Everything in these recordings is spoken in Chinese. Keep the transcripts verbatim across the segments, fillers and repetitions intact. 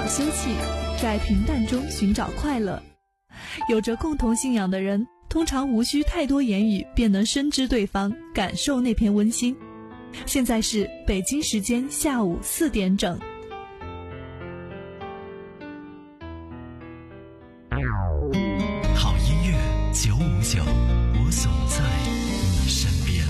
休憩，在平淡中寻找快乐。有着共同信仰的人，通常无需太多言语便能深知对方，感受那片温馨。现在是北京时间下午四点整。 好音乐九五九，我总在你身边。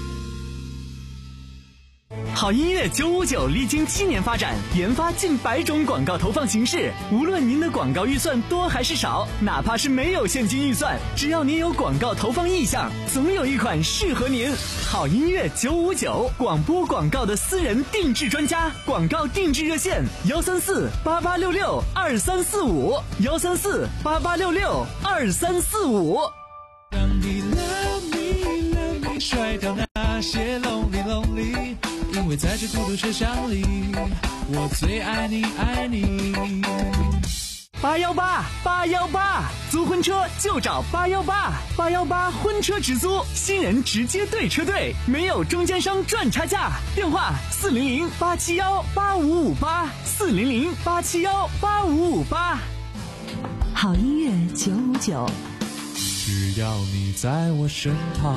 好音乐九五九历经七年发展，研发近百种广告投放形式。无论您的广告预算多还是少，哪怕是没有现金预算，只要您有广告投放意向，总有一款适合您。好音乐九五九，广播广告的私人定制专家，广告定制热线幺三四八八六六二三四五幺三四八八六六二三四五。 让你 love me love me 甩掉那些 lonely lonely， 因为在这孤独车厢里，我最爱你爱你。 八幺八八幺八，租婚车就找八幺八，八幺八婚车直租，新人直接对车队，没有中间商赚差价。电话四零零八七幺八五五八，四零零八七幺八五五八。 好音乐九五九， 只要你在我身旁。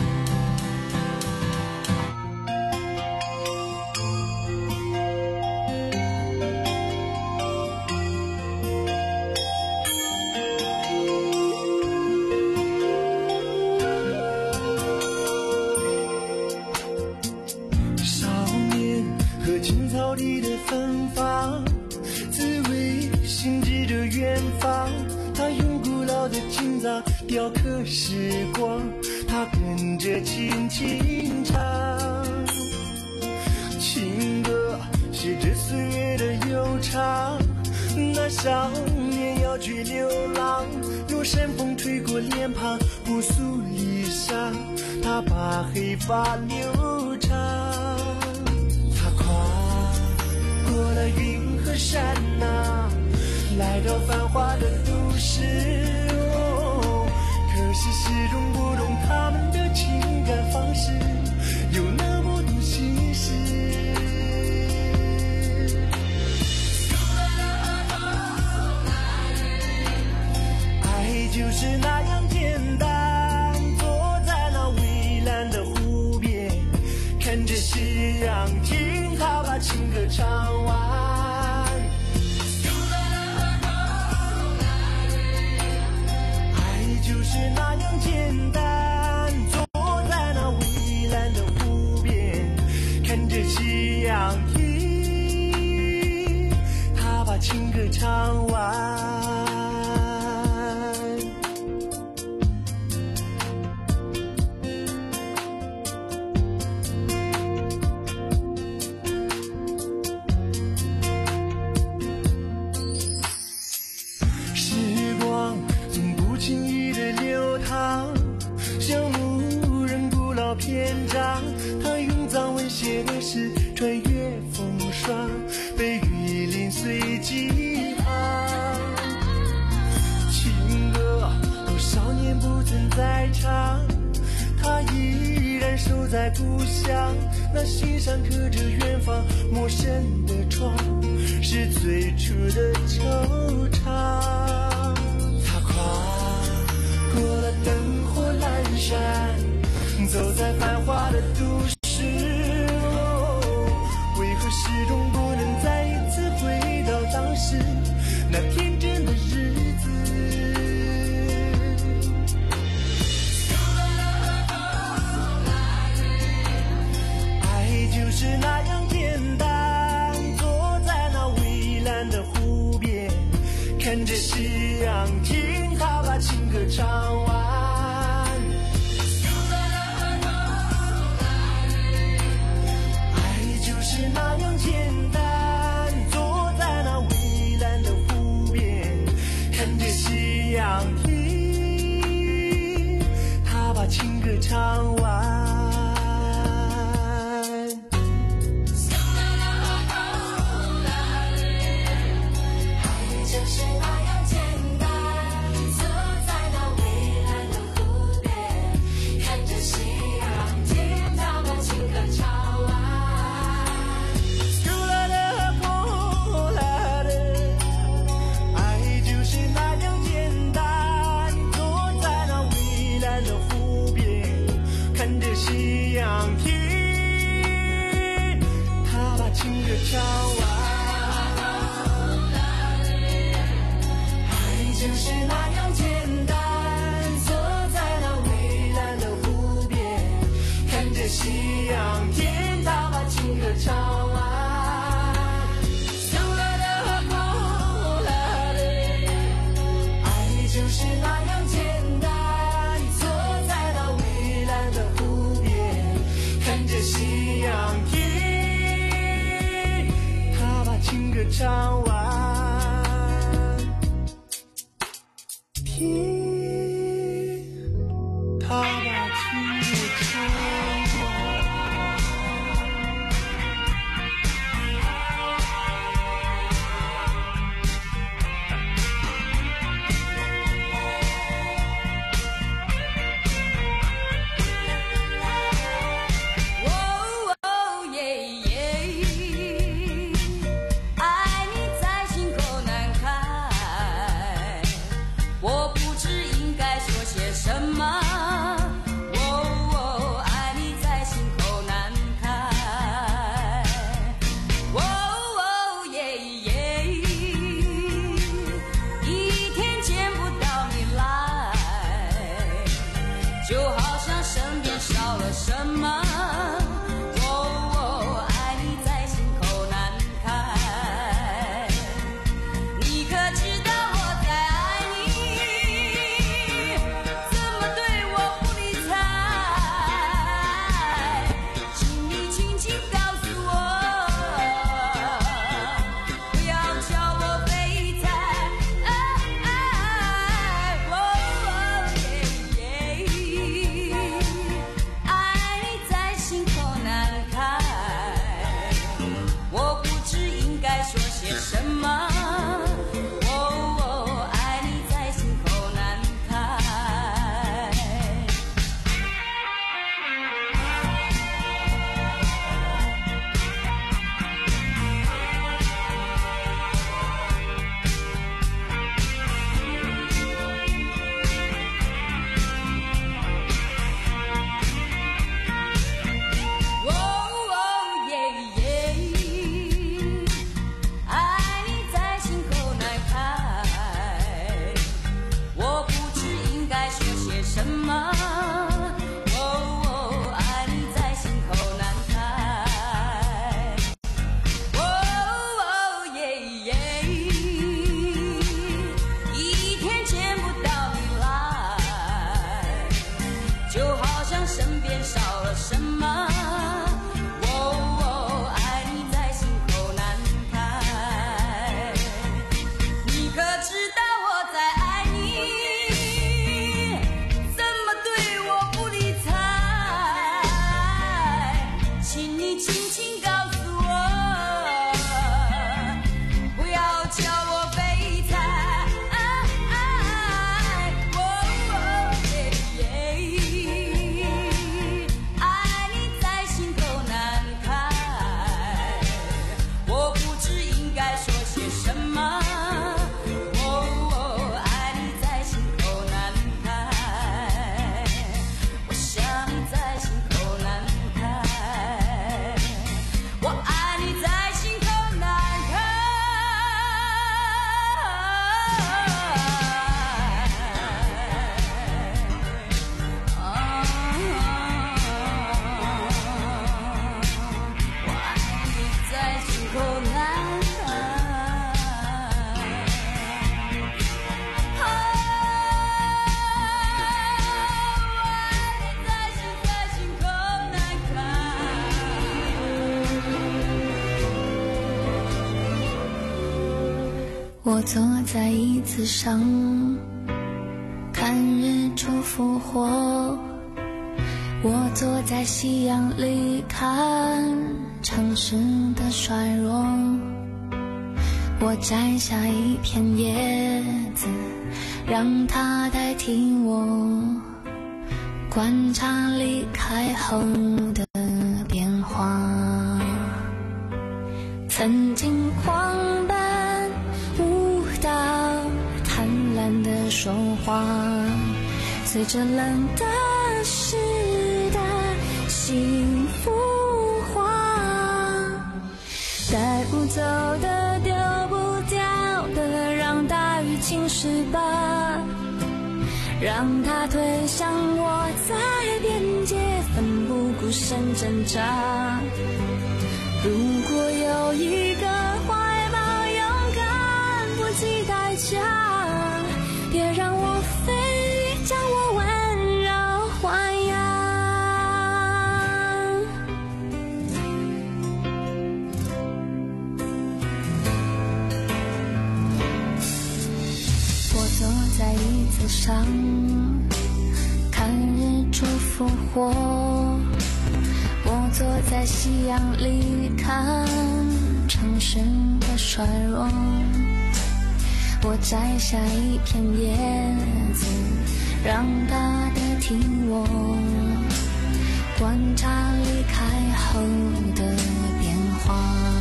里的芬芳，滋味心指着远方。他用古老的琴早雕刻时光，他跟着轻轻唱。情歌写着岁月的悠长，那少年要去流浪，有山风吹过脸庞，朴素离伤，他把黑发留长。过了云和山啊，来到繁华的都市，哦，可是始终不懂他们的情感方式，有那么多心事。爱就是那样简单，坐在那蔚蓝的湖边，看着夕阳，听他把情歌唱完。爱就是那样简单，坐在那蔚蓝的湖边，看着夕阳，听他把情歌唱完。篇章，他用藏文写的诗，穿越风霜，被雨淋碎几行。情歌多少年不曾再唱，他依然守在故乡，那心上刻着远方陌生的窗，是最初的惆怅。他跨过了灯火阑珊，走在繁华的都市，哦，为何始终不能再一次回到当时那天真的日子？爱就是那样简单，坐在那蔚蓝的湖边，看着夕阳，听他把情歌唱完。那样简单，坐在那蔚蓝的湖边，看着夕阳，听他把情歌唱完。就是那样简单，坐在那蔚蓝的湖边，看着夕阳，听他把情歌唱完。 听，他把情歌唱完。爱就是那样简单，坐在那蔚蓝的湖边，看着夕阳天，他把情歌唱完。就是那样简单，坐在那蔚蓝的湖边，看着夕阳天，他把情歌唱完。天，他把情歌唱完。 我坐在椅子上，看日出复活。我坐在夕阳里，看城市的衰弱。我摘下一片叶子，让它代替我，观察离开后的变化。曾经狂奔舞蹈，贪婪的说话，随着冷的时代， 幸福花，带不走的丢不掉的，让大雨侵蚀吧，让它推向我在边界，奋不顾身挣扎。如果有一个怀抱勇敢不计代价，别让我飞，将我温柔豢养。我坐在椅子上，看日出复活，我坐在夕阳里看城市的衰弱，我摘下一片叶子，让它代替我观察离开后的变化。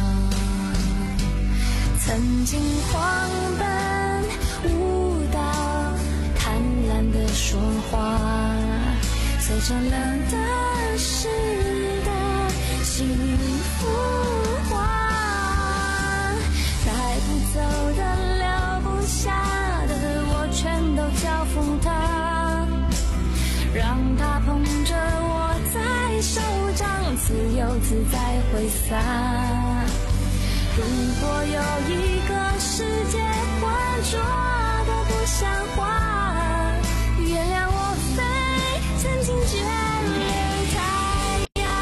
曾经狂奔舞蹈，贪婪地说话，随着冷的湿的幸福花，带不走的留不下的，我全都交付他，让他捧着我在手掌，自由自在挥洒。如果有一个世界浑浊的不像话，原谅我飞，曾经眷恋太阳。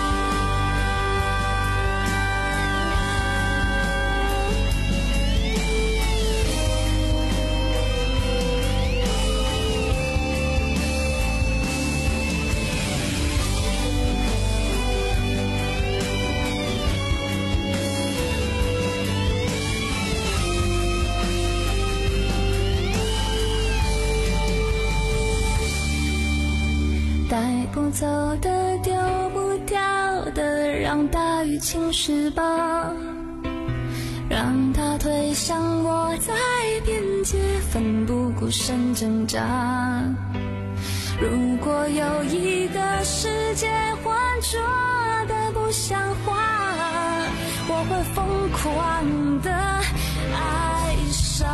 带不走的丢不掉的，让大雨侵蚀吧，让它推向我在边界，奋不顾身挣扎。如果有一个世界浑浊的不像话，我会疯狂的爱上。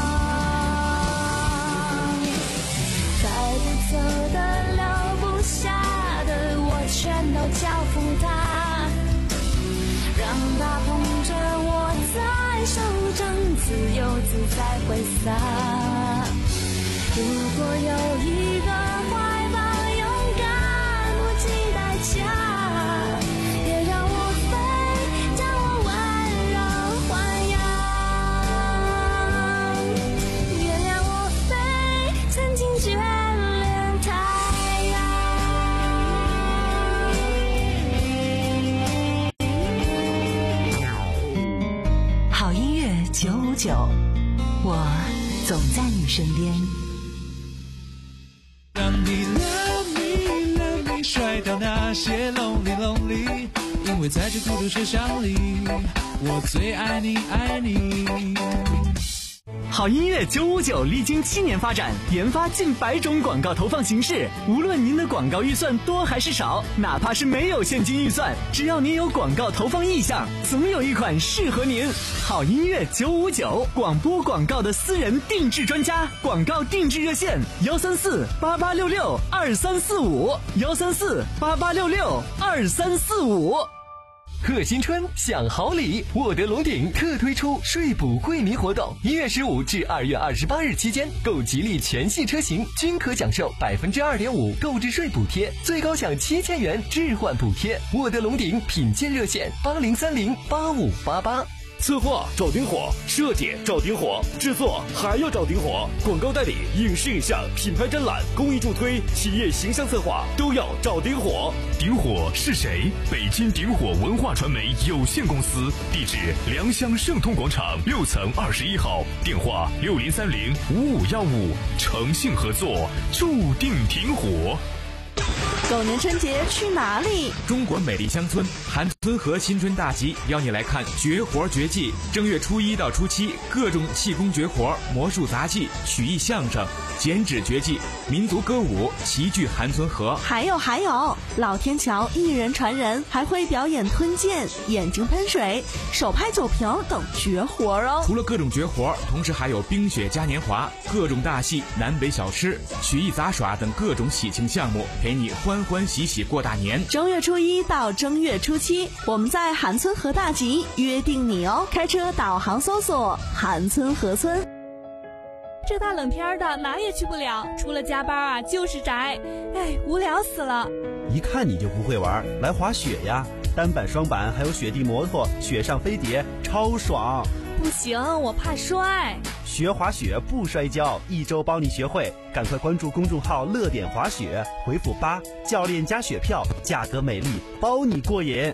带不走的留不下的，我全都交付他，让他捧着我在手掌，自由自在挥洒。如果有一个怀抱勇敢不计代价，别让我飞，将我温柔豢养。原谅我飞，曾经眷恋太阳。好音乐九五九，我总在你身边。 让你 love me love me 甩掉那些 lonely lonely， 因为在这孤独车厢里，我最爱你爱你。 好音乐九五九历经七年发展，研发近百种广告投放形式。无论您的广告预算多还是少，哪怕是没有现金预算，只要您有广告投放意向，总有一款适合您。好音乐九五九，广播广告的私人定制专家，广告定制热线幺三四八八六六二三四五幺三四八八六六二三四五。 贺新春享好礼，沃德龙鼎特推出税补惠民活动，一月十五至二月二十八日期间，购吉利全系车型均可享受百分之二点五购置税补贴，最高享七千元置换补贴。沃德龙鼎品鉴热线八零三零八五八八。 策划找顶火，设计找顶火，制作还要找顶火，广告代理、影视影像、品牌展览、公益助推、企业形象策划都要找顶火。 顶火是谁？北京顶火文化传媒有限公司，地址良乡盛通广场六层二十一号，电话六零三零五五幺五，诚信合作，注定顶火。 狗年春节去哪里？ 中国美丽乡村韩村河新春大集邀你来看绝活绝技。正月初一到初七，各种气功绝活、魔术杂技、曲艺相声、 剪纸绝技、民族歌舞齐聚韩村河。 还有还有，老天桥一人传人，还会表演吞剑、眼睛喷水、手拍酒瓶等绝活哦。 除了各种绝活，同时还有冰雪嘉年华、各种大戏、南北小吃、曲艺杂耍等各种喜庆项目，陪你欢欢喜喜过大年。 正月初一到正月初七，我们在韩村河大集约定你哦。开车导航搜索韩村河村。 这大冷天的哪也去不了，除了加班啊就是宅，哎，无聊死了。 一看你就不会玩，来滑雪呀，单板双板还有雪地摩托，雪上飞碟超爽。 不行，我怕摔。 学滑雪不摔跤，一周帮你学会，赶快关注公众号乐点滑雪，回复八，教练加雪票，价格美丽，包你过瘾。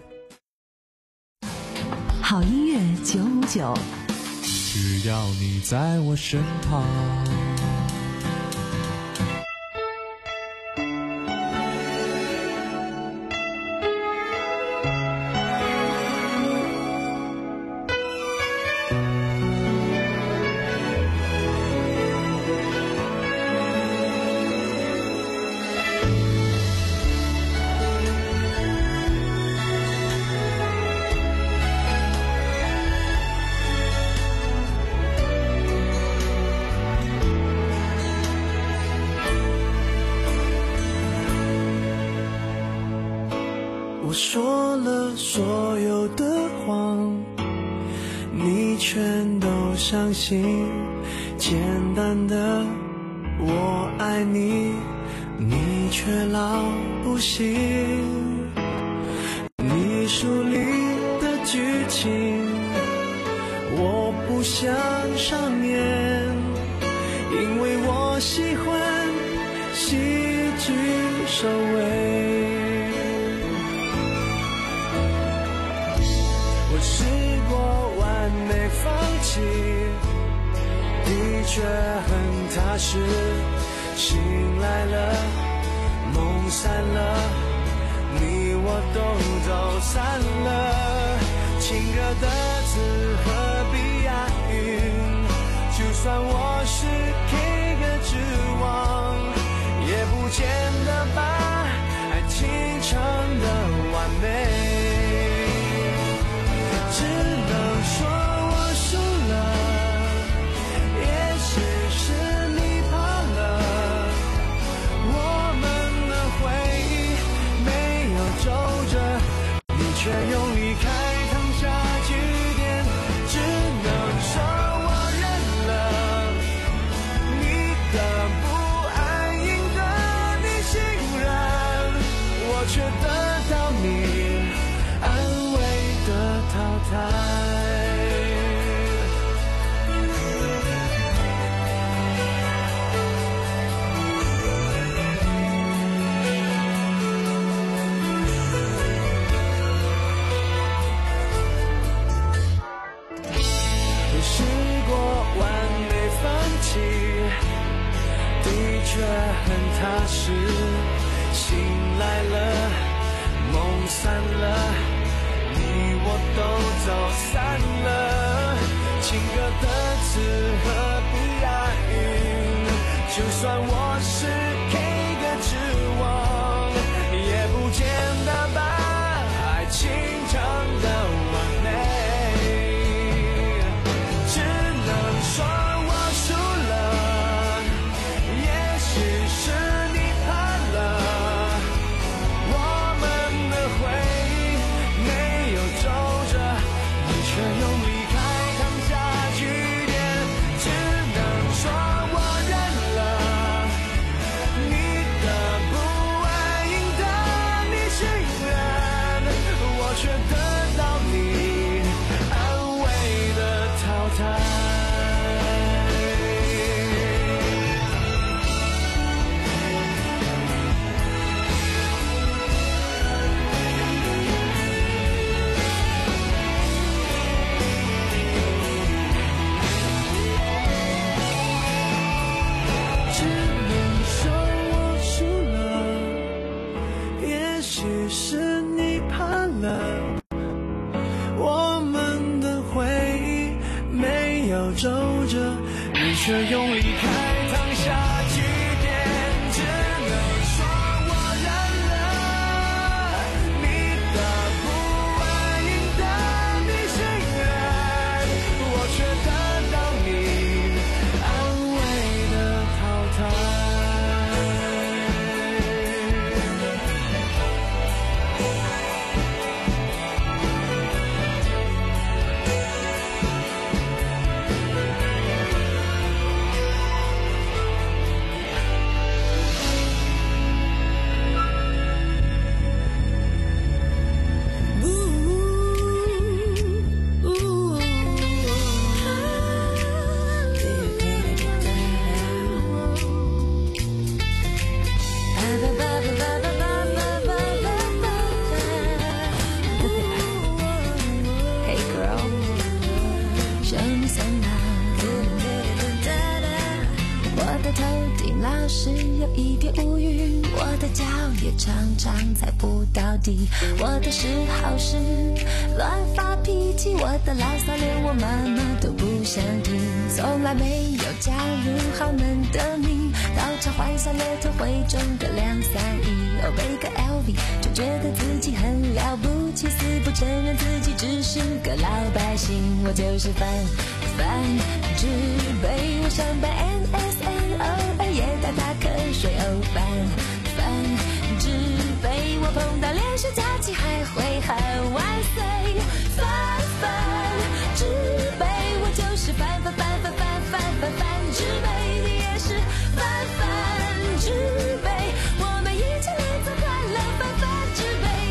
好音乐九五九， 只要你在我身旁。 我说了所有的谎，你全都相信。简单的我爱你，你却老不信。你书里的剧情，我不想上演，因为我喜欢戏剧收尾。试过完美放弃，的确很踏实。醒来了，梦散了，你我都走散了。情歌的字何必押韵？就算我是 K 歌之王，也不见得把爱情唱得完美。只能说我输了，也许是你怕了，我们的回忆没有皱着，你却用离开烫下句点。只能说我认了，你的不安赢得你欣然，我却得到你安慰的淘汰。我试过完美放弃，的确很踏实。醒来了，梦散了，你我都走散了。情歌的词何必押韵？就算我是 K 歌之王，也不见得把爱情唱得完美。只能说我输了，也许是你怕了，我们的回忆没有皱着，你却用离开烫下句点。只能说我认了，你的不安赢得你欣然，我却得到你安慰的淘汰。只能说我输了，也许是你怕了，我们的回忆没有皱着，你却用离开烫下句也常常猜不到底。我的嗜好是乱发脾气，我的牢骚连我妈妈都不想听，从来没有加入豪门的名，到场换下了头会中个两三亿，哦背个 L V 就觉得自己很了不起，死不承认自己只是个老百姓。我就是反反之辈，我上班 N S N 偶尔也打打瞌睡，哦反反之辈，我碰到连续假期还会喊万岁。反反之辈，我就是反反反反反反反反之辈，你也是反反之辈，我们一起来做快乐反反之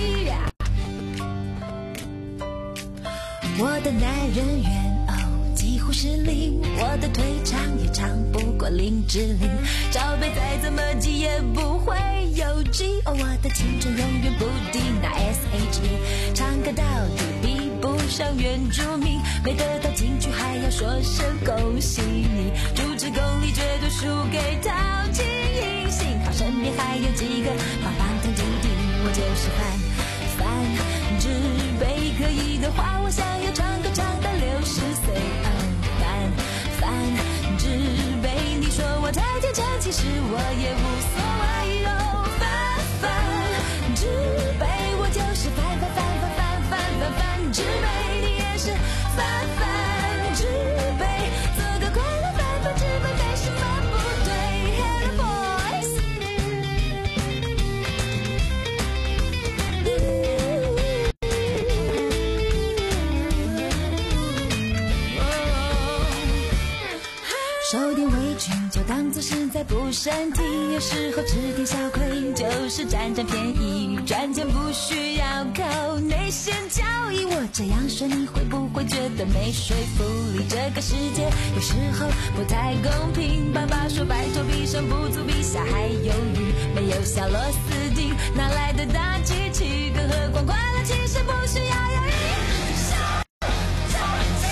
辈。我的男人缘哦几乎是零，我的腿长也长不过林志玲，罩杯再怎么挤也不会有 G， 哦我的青春永远不敌那 S H E， 唱歌到底比不上原住民，没得到金曲还要说声恭喜你，主持功力绝对输给陶晶莹，幸好身边还有几个棒棒糖弟弟，我就是反反之辈，可以的话我想要唱歌唱到六十岁，哦反反之辈，你说我太天真，其实我也无所谓，哦反反之辈，我就是反反反反反反反反之辈，你也是反反之辈，做个快乐反反之辈没什么不对。 Hello boys， 受点委屈就当作是在补身体，有时候吃点小亏就是占占便宜，赚钱不需要靠内线交易，我这样说你会不会觉得没说服力？这个世界有时候不太公平，爸爸说拜托比上不足，比下还犹豫，没有小螺丝钉哪来的大机器，更何况快乐其实不需要犹豫，小小气。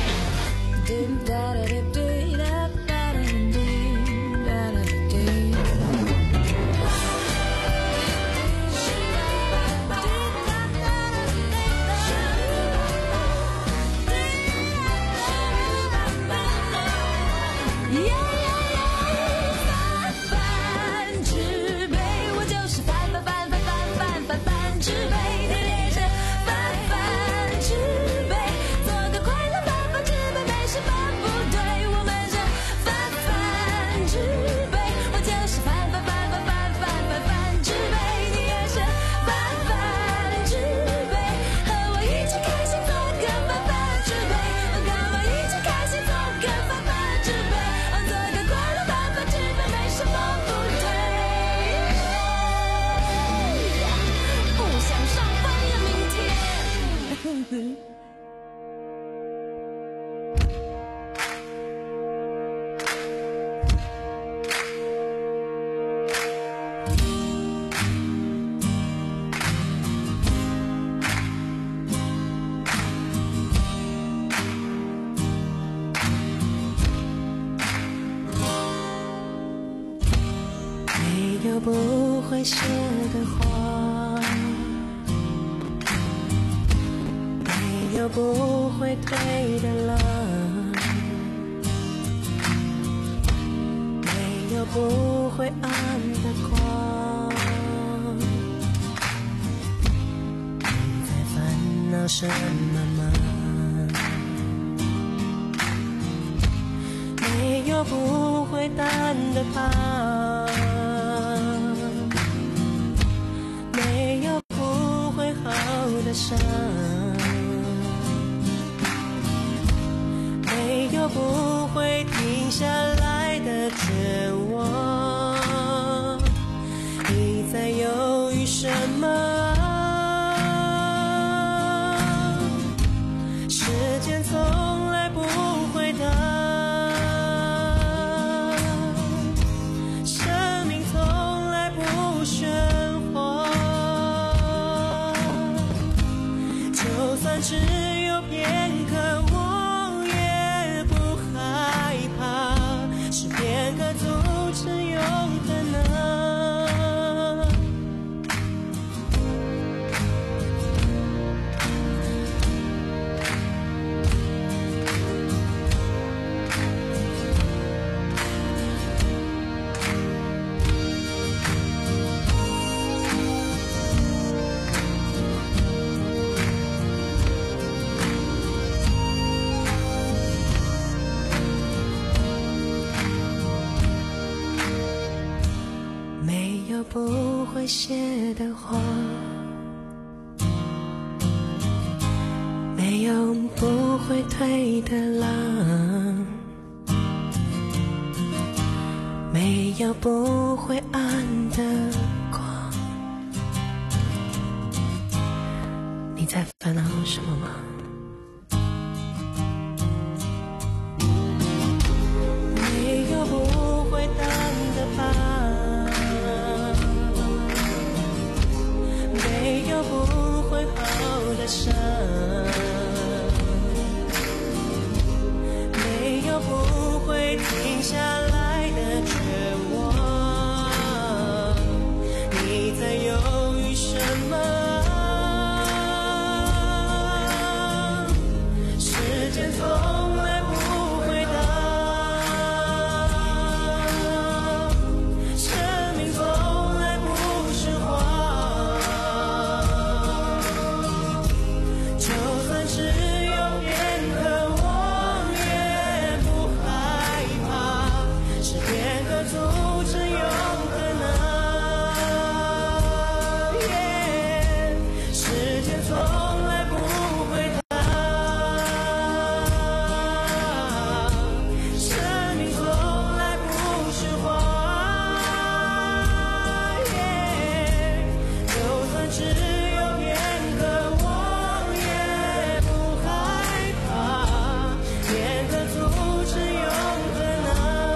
有不会谢的花，没有不会退的浪，没有不会暗的光。你在烦恼什么吗？没有不会淡的疤，没有不会好的伤，没有不会停下来的绝望。你在犹豫什么？时间从来不会等，生命从来不喧哗，就算只有片刻我也不害怕，是片刻阻止永恒啊。 写的话，没有不会退的浪，没有不会暗的光。你在烦恼什么吗？没有不会淡的疤，没有不会好的伤，没有不会停下来的绝望。你在犹豫什么？时间从来不回答，生命从来不是谎。就算只有片刻我也不害怕，是片刻阻止永恒啊、yeah, 时间从来不回答，生命从来不是谎、yeah, 就算只有片刻我也不害怕，片刻阻止永恒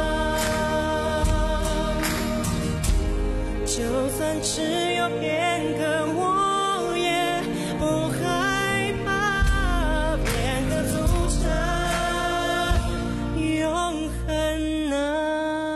啊，就算只有片刻我也不害怕，片刻阻止永恒啊。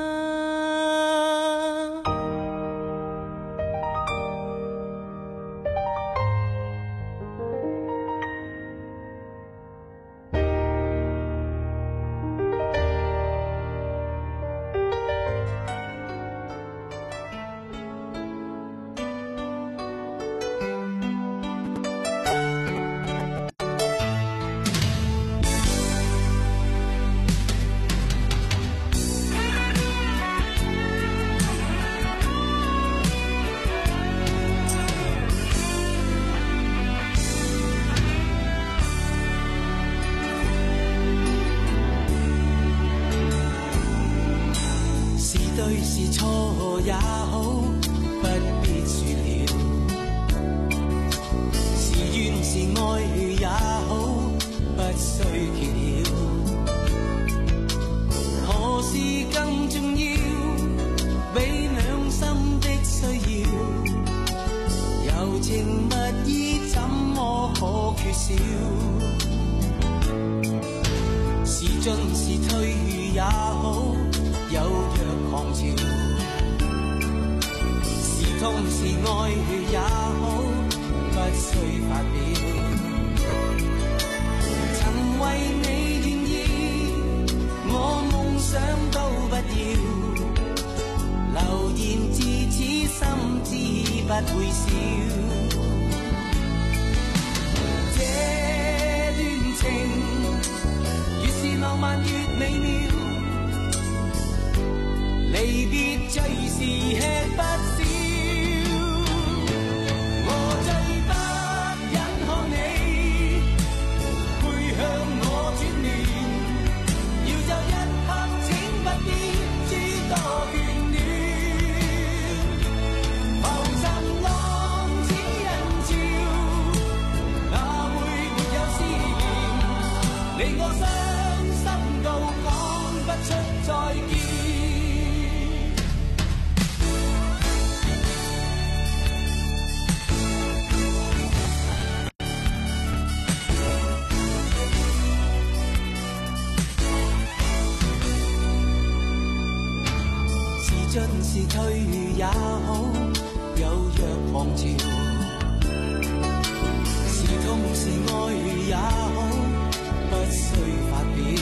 是對是錯也好，不必說了。是怨是愛也好，不需揭曉。何事更重要？比兩心的需要，柔情蜜意怎麼可缺少？是進是退也好，有若狂潮，是痛是愛也好，不需發表。曾為你願意，我夢想都不要，流言自此心知不會少。這段情越是浪漫越美妙，離別最是吃不消，我最不忍看你背向我轉面，要就一刻請不必諸多眷戀，浮沉浪似人潮，哪會沒有思念，你我傷心到講不出再見。進是退也好，有若狂潮，是痛是愛也好，不需發表。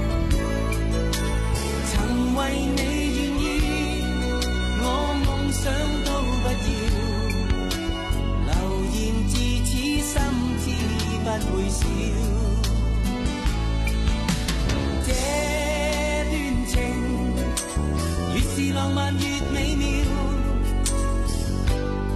曾為你願意，我夢想都不要，流言自此心知不會少。這段情越是浪漫越美妙，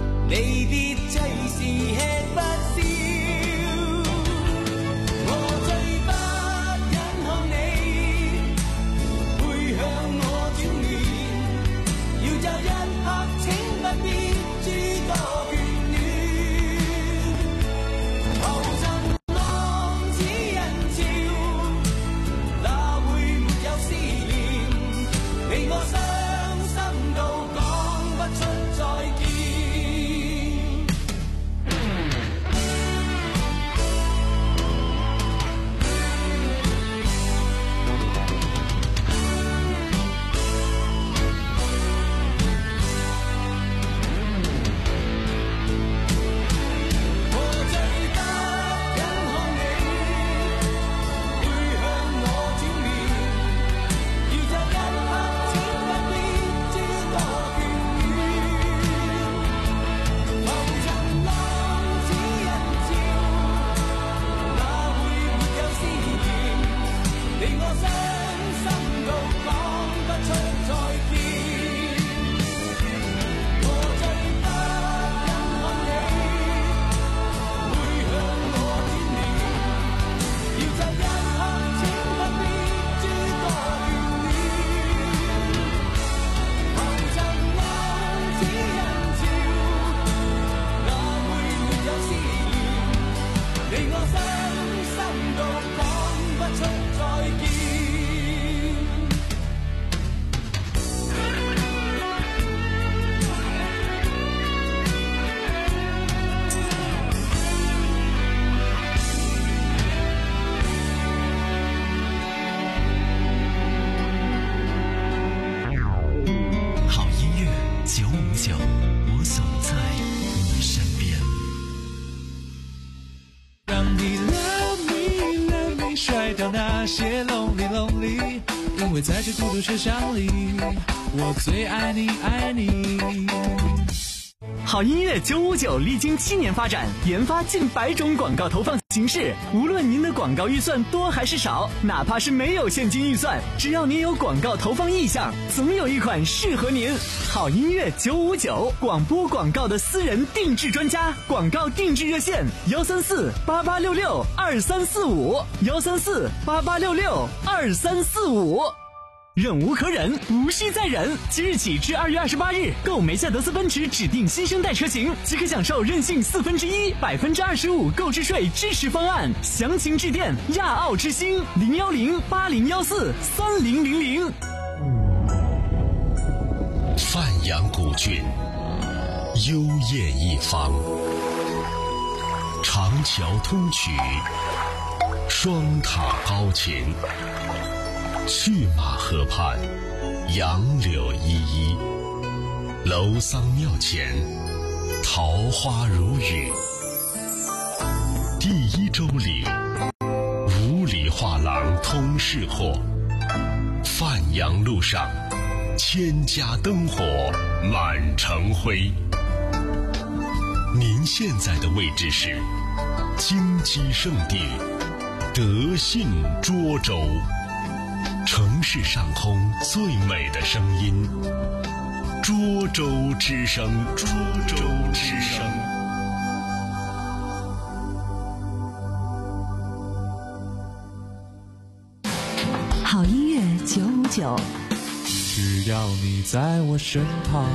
那些 lonely lonely， 因为在这孤独车厢里，我最爱你爱你。 好音乐九五九历经七年发展，研发近百种广告投放形式。无论您的广告预算多还是少，哪怕是没有现金预算，只要您有广告投放意向，总有一款适合您。好音乐九五九，广播广告的私人定制专家，广告定制热线：幺三四八八六六二三四五，幺三四八八六六二三四五。忍无可忍，无需再忍。即日起至二月二十八日，购梅赛德斯奔驰指定新生代车型，即可享受任性四分之一、百分之二十五购置税支持方案。详情致电亚奥之星零幺零八零幺四三零零零。 范阳古郡，幽艳一方，长桥通衢，双塔高琴。去马河畔，杨柳依依，楼桑庙前，桃花如雨。第一周里，五里画廊通市货，范阳路上，千家灯火满城辉。您现在的位置是金鸡圣地德信涿州。城市上空最美的声音，涿州之声，涿州之声。 好音乐九五九， 只要你在我身旁。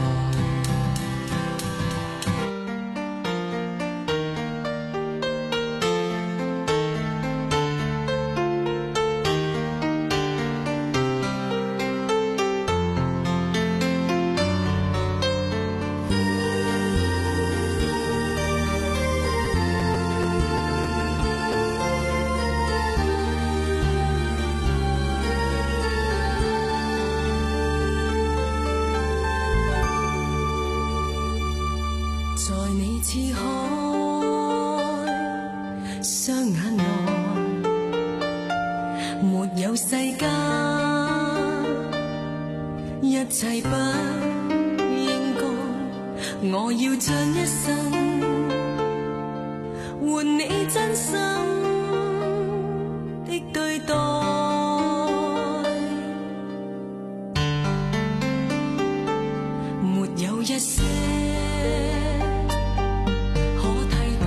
沒有一些可替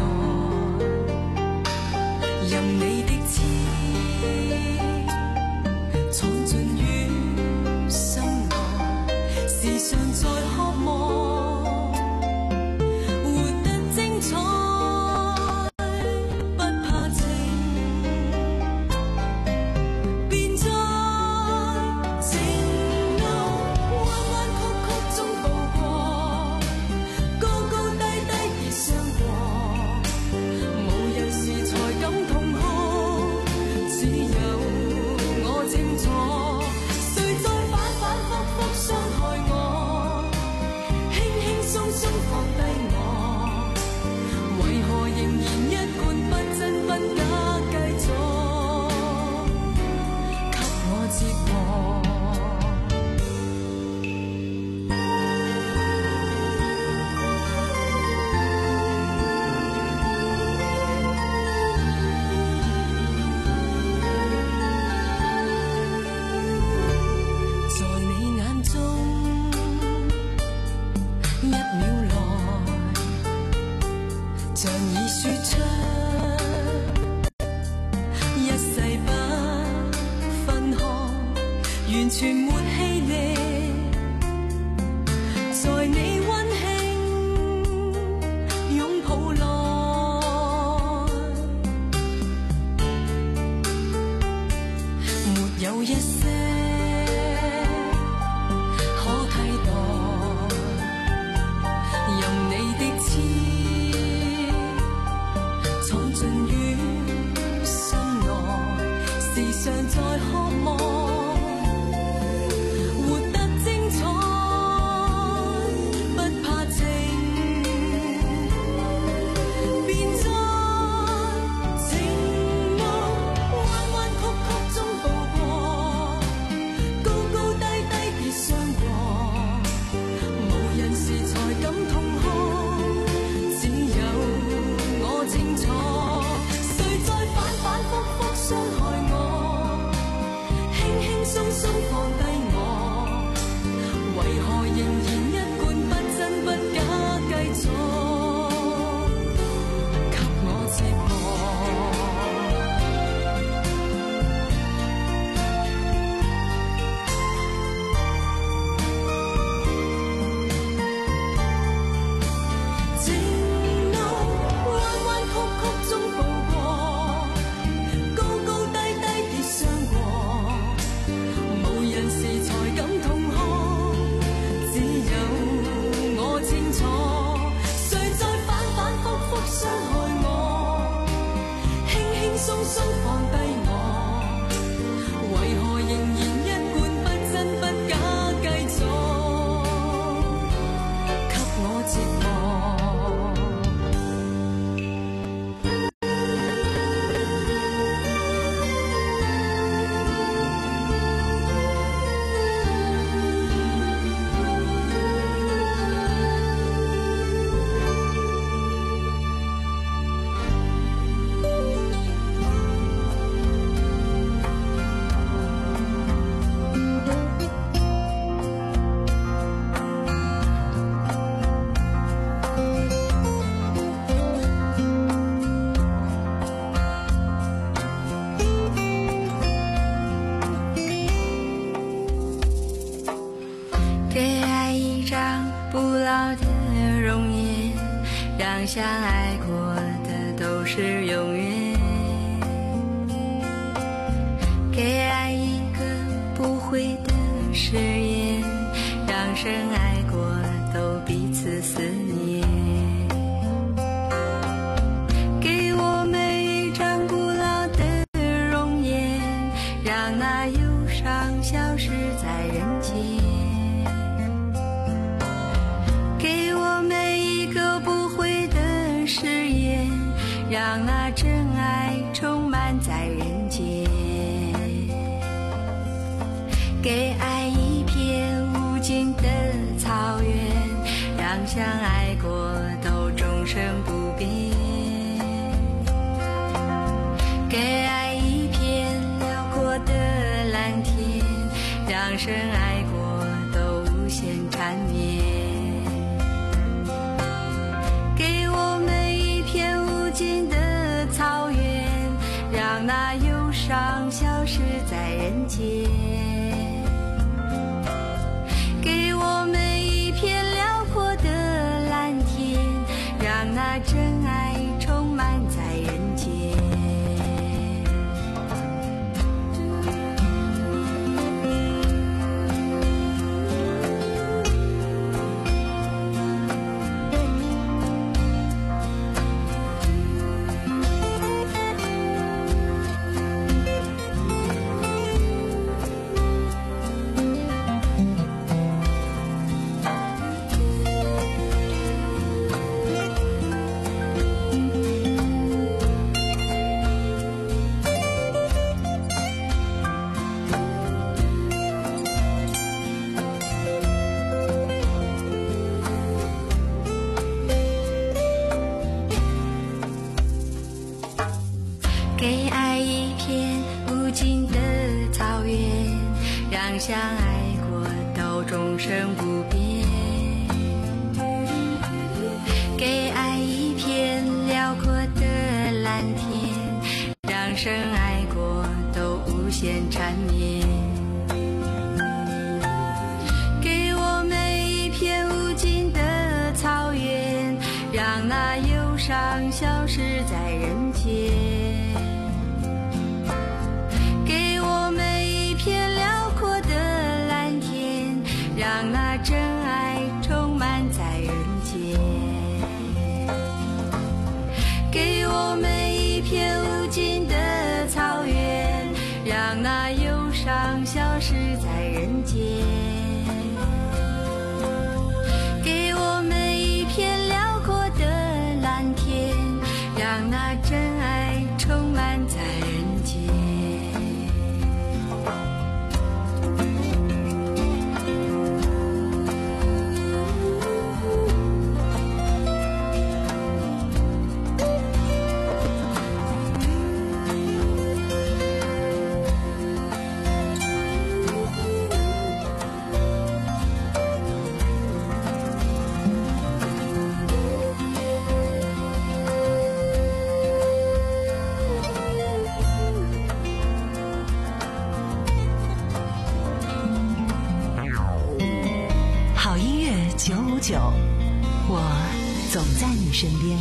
像已說出一世不分開，完全沒氣力，在你溫馨擁抱內，沒有一些可替代，任你的痴闖進於心內，時常在渴望活得精彩，不怕情變災，情路彎彎曲曲中步過，高高低低跌傷過，無人時才感痛哭，只有我清楚，誰在反反复复傷害我，輕輕鬆鬆放低我，為何仍然一貫不真不假繼續給我折磨。情路彎彎曲曲中步過，高高低低跌傷過，無人時才感痛哭，只有我清楚，誰在反反复复傷害我，輕輕鬆鬆放低我，為何仍然一貫不真不假繼續給我折磨。 给爱一张不老的容颜，让相爱过的都是永远。给爱一个不悔的誓言，让深爱过都彼此思念。给我们一张不老的容颜，让那忧伤消失在人间。给我们一个不悔的誓言，让那真爱充满在人间。给爱一片无尽的草原，让相爱过都终生不变。给爱一片辽阔的蓝天，让深爱过都无限缠绵。给我们一片无尽的草原，让那忧伤消失在人间。给我们一片辽阔的蓝天，让那真爱充满在人间。 深爱过都无限缠绵。给我每一片无尽的草原，让那忧伤消失在人间。给我每一片辽阔的蓝天，让那真爱充满在人间。给我每一片无尽的草原，让那忧伤消失在人间。给我每一片辽阔的蓝天，让那真爱充满在人间。 九五九，我总在你身边。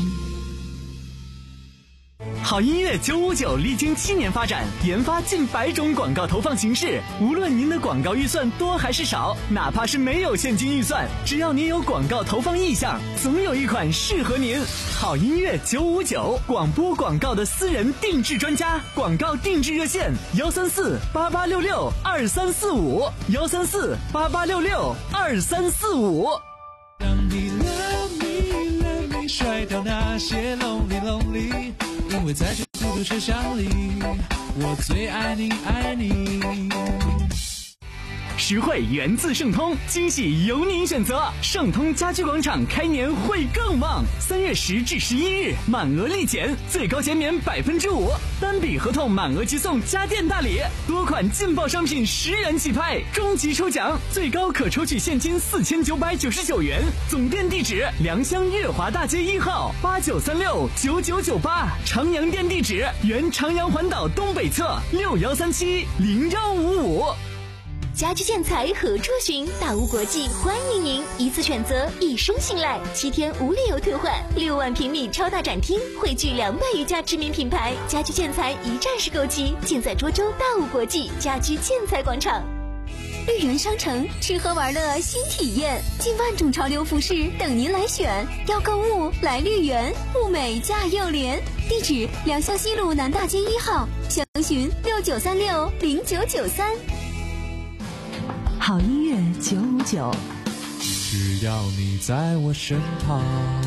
好音乐九五九历经七年发展，研发近百种广告投放形式。无论您的广告预算多还是少，哪怕是没有现金预算，只要您有广告投放意向，总有一款适合您。好音乐九五九，广播广告的私人定制专家，广告定制热线：幺三四八八六六二三四五，幺三四八八六六二三四五。 让你 love me love me 甩掉那些 lonely lonely， 因为在这孤独车厢里，我最爱你爱你。 实惠源自盛通，惊喜由您选择。盛通家居广场开年会更旺，三月十至十一日满额立减，最高减免百分之五，单笔合同满额即送家电大礼，多款劲爆商品十元起拍，终极抽奖最高可抽取现金四千九百九十九元。总店地址：良乡月华大街一号八九三六九九九八，长阳店地址：原长阳环岛东北侧六幺三七零幺五五。 家居建材何处寻？大屋国际欢迎您，一次选择，一生信赖，七天无理由退换，六万平米超大展厅，汇聚两百余家知名品牌，家居建材一站式购齐，尽在涿州大屋国际家居建材广场。绿园商城，吃喝玩乐新体验，近万种潮流服饰等您来选。要购物来绿园，物美价又廉。地址：良乡西路南大街一号，详询六九三六零九九三。 好音乐九五九， 只要你在我身旁。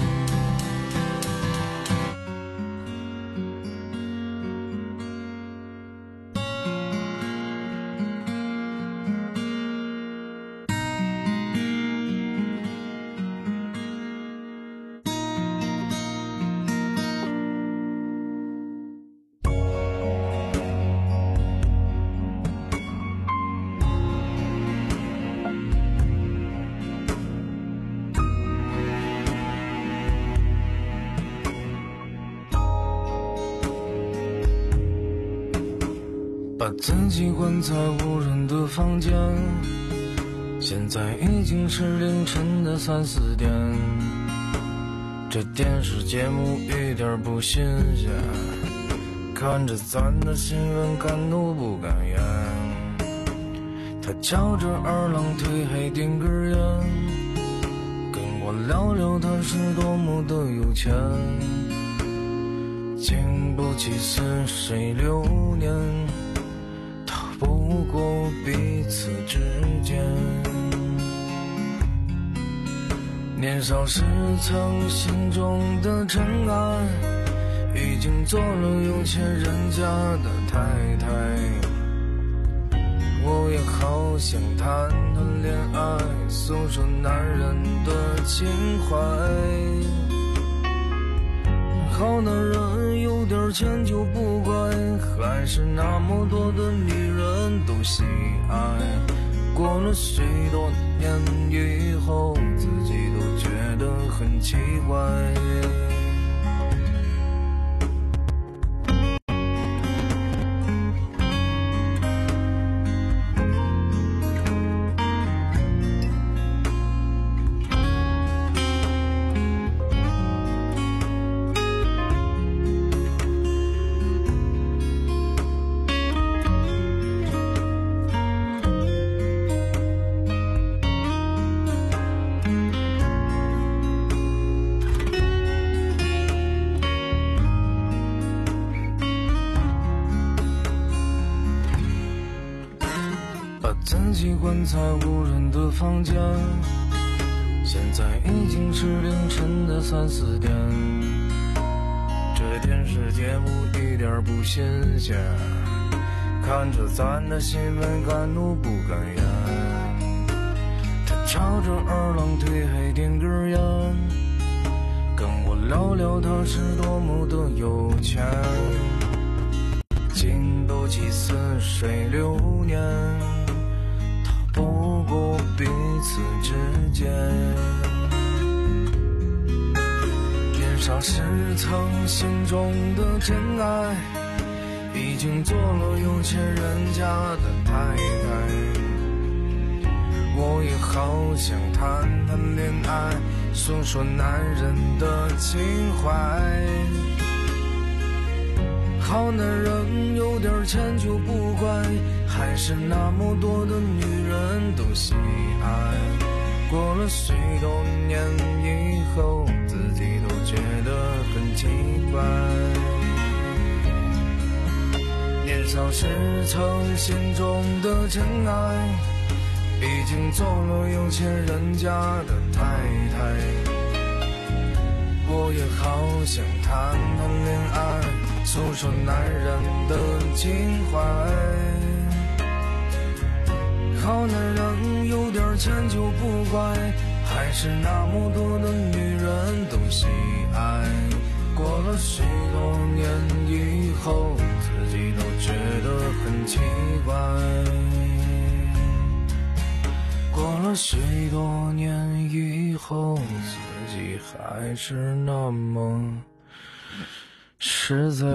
把自己关在无人的房间，现在已经是凌晨的三四点，这电视节目一点不新鲜，看着咱的新闻敢怒不敢言。他翘着二郎腿还点根烟，跟我聊聊他是多么的有钱，经不起似水流年，不过彼此之间。年少时曾心中的尘埃，已经做了有钱人家的太太。我也好想谈谈恋爱，诉说男人的情怀。好男人有点钱就不怪，还是那么多的女人都喜爱。过了许多年以后，自己都觉得很奇怪。 自己棺材无人的房间，现在已经是凌晨的三四点，这电视节目一点不新鲜，看着咱的新闻敢怒不敢言，他朝着二郎腿还点根烟，跟我聊聊他是多么的有钱，经斗几似水流年，他不顾彼此之间，年少时曾心中的真爱，已经做了有钱人家的太太，我也好想谈谈恋爱，诉说男人的情怀，好男人有点钱就不怪，还是那么多的女人都喜爱，过了许多年以后自己都觉得很奇怪，年少时曾心中的真爱，已经做了有钱人家的太太，我也好想谈谈恋爱，诉说男人的情怀，好男人有点钱就不怪，还是那么多的女人都喜爱，过了许多年以后自己都觉得很奇怪，过了许多年以后自己还是那么实在。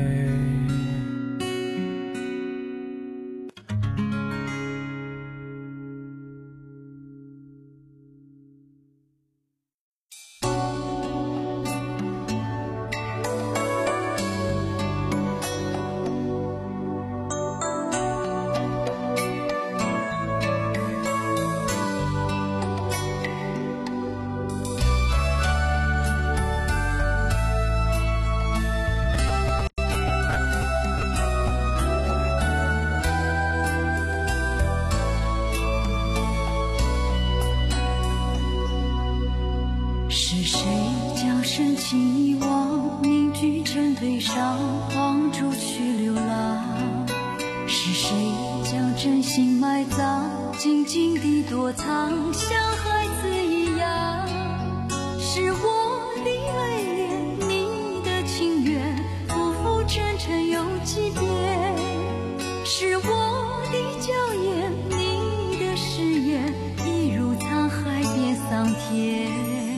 是谁将深情遗忘，凝聚成悲伤，放逐去流浪？是谁将真心埋葬，静静地躲藏，像孩子一样？是我的爱恋，你的情缘，浮浮沉沉有几遍？是我的娇艳，你的誓言，一如沧海变桑田。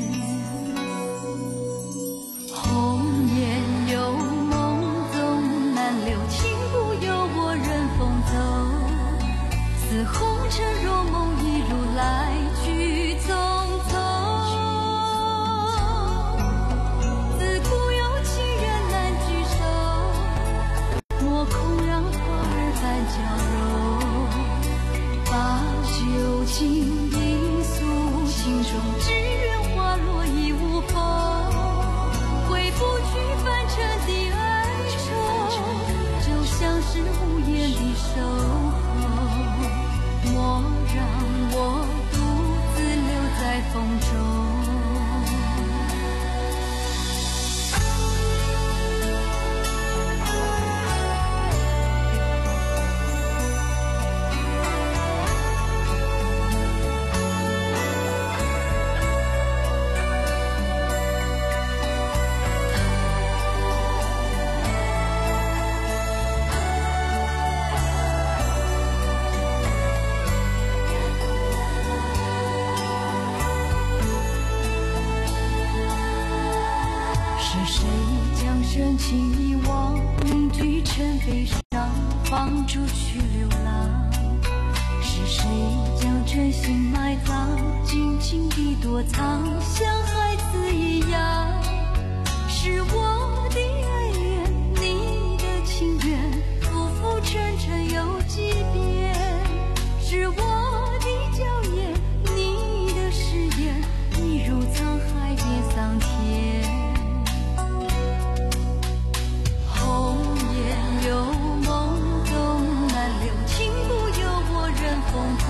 红尘若梦，一如来去匆匆。自古有情人难聚首，莫空让花儿伴娇柔。把酒敬一诉情中，只愿花落已无风。回不去凡尘的哀愁，就像是无言的守。莫让我独自留在风中。深情遗忘，凝聚成悲伤，放逐去流浪。是谁将真心埋葬，静静地躲藏，像孩子一样？是我的爱恋，你的情缘，浮浮沉沉有几遍？是我的娇艳，你的誓言，一如沧海变桑田。红颜有梦，东南留，情不由我任风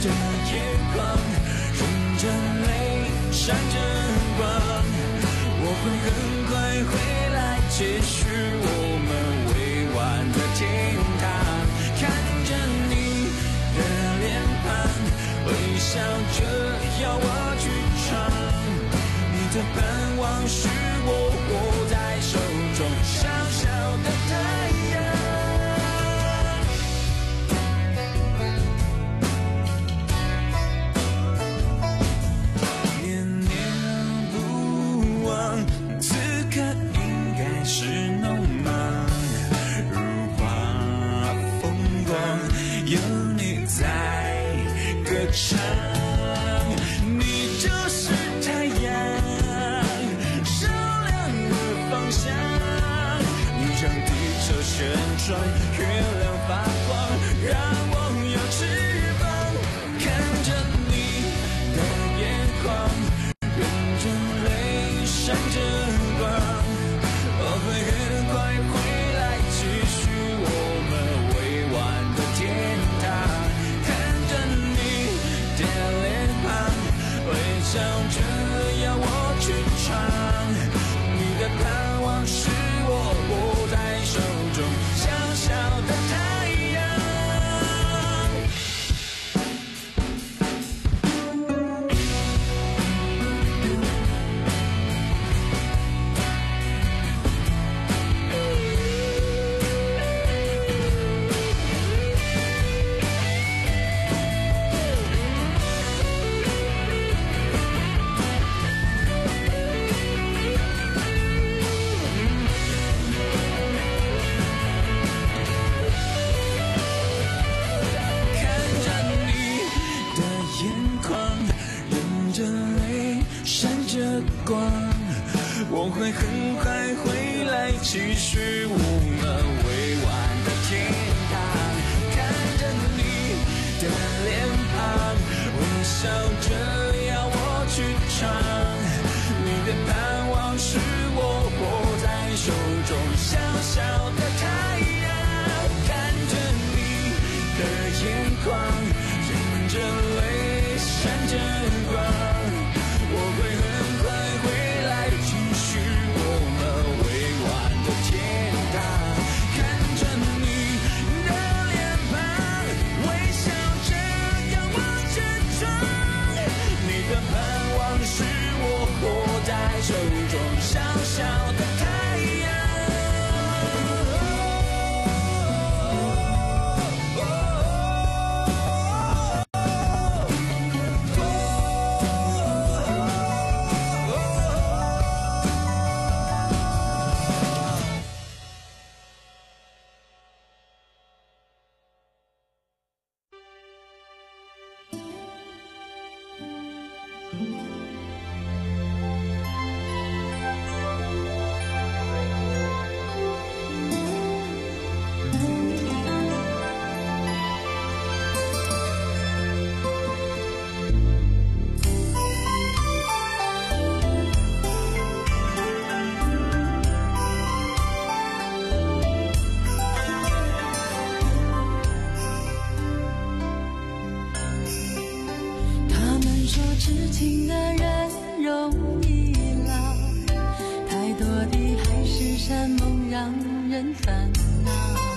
的眼眶，忍着泪，闪着光，我会很快回来，继续我们未完的天堂。看着你的脸庞，微笑着要我去闯，你的盼望是我握在手中小小的太阳。念念不忘，此刻应该是浓茫，如花风光，有你在歌唱。你就是太阳，照亮了方向，你让地球旋转，月亮发光，让我有翅膀。看着你的眼眶，忍着泪，闪着光，我会很快回来，继续我们未完的天堂。看着你的脸庞，微笑着要我去闯，你的盼望是我握在手中小小的太阳。我会很快回来，继续我们未完的天堂。看着你的脸庞，微笑着要我去闯，你的盼望是我握在手中小小的太阳。看着你的眼眶，忍着泪，闪着光，我会很快回来，继续我们未完的天堂。看着你的脸庞，微笑着要我去闯，你的盼望是我握在手中小小的太阳。 痴情的人容易老，太多的海誓山盟让人烦恼。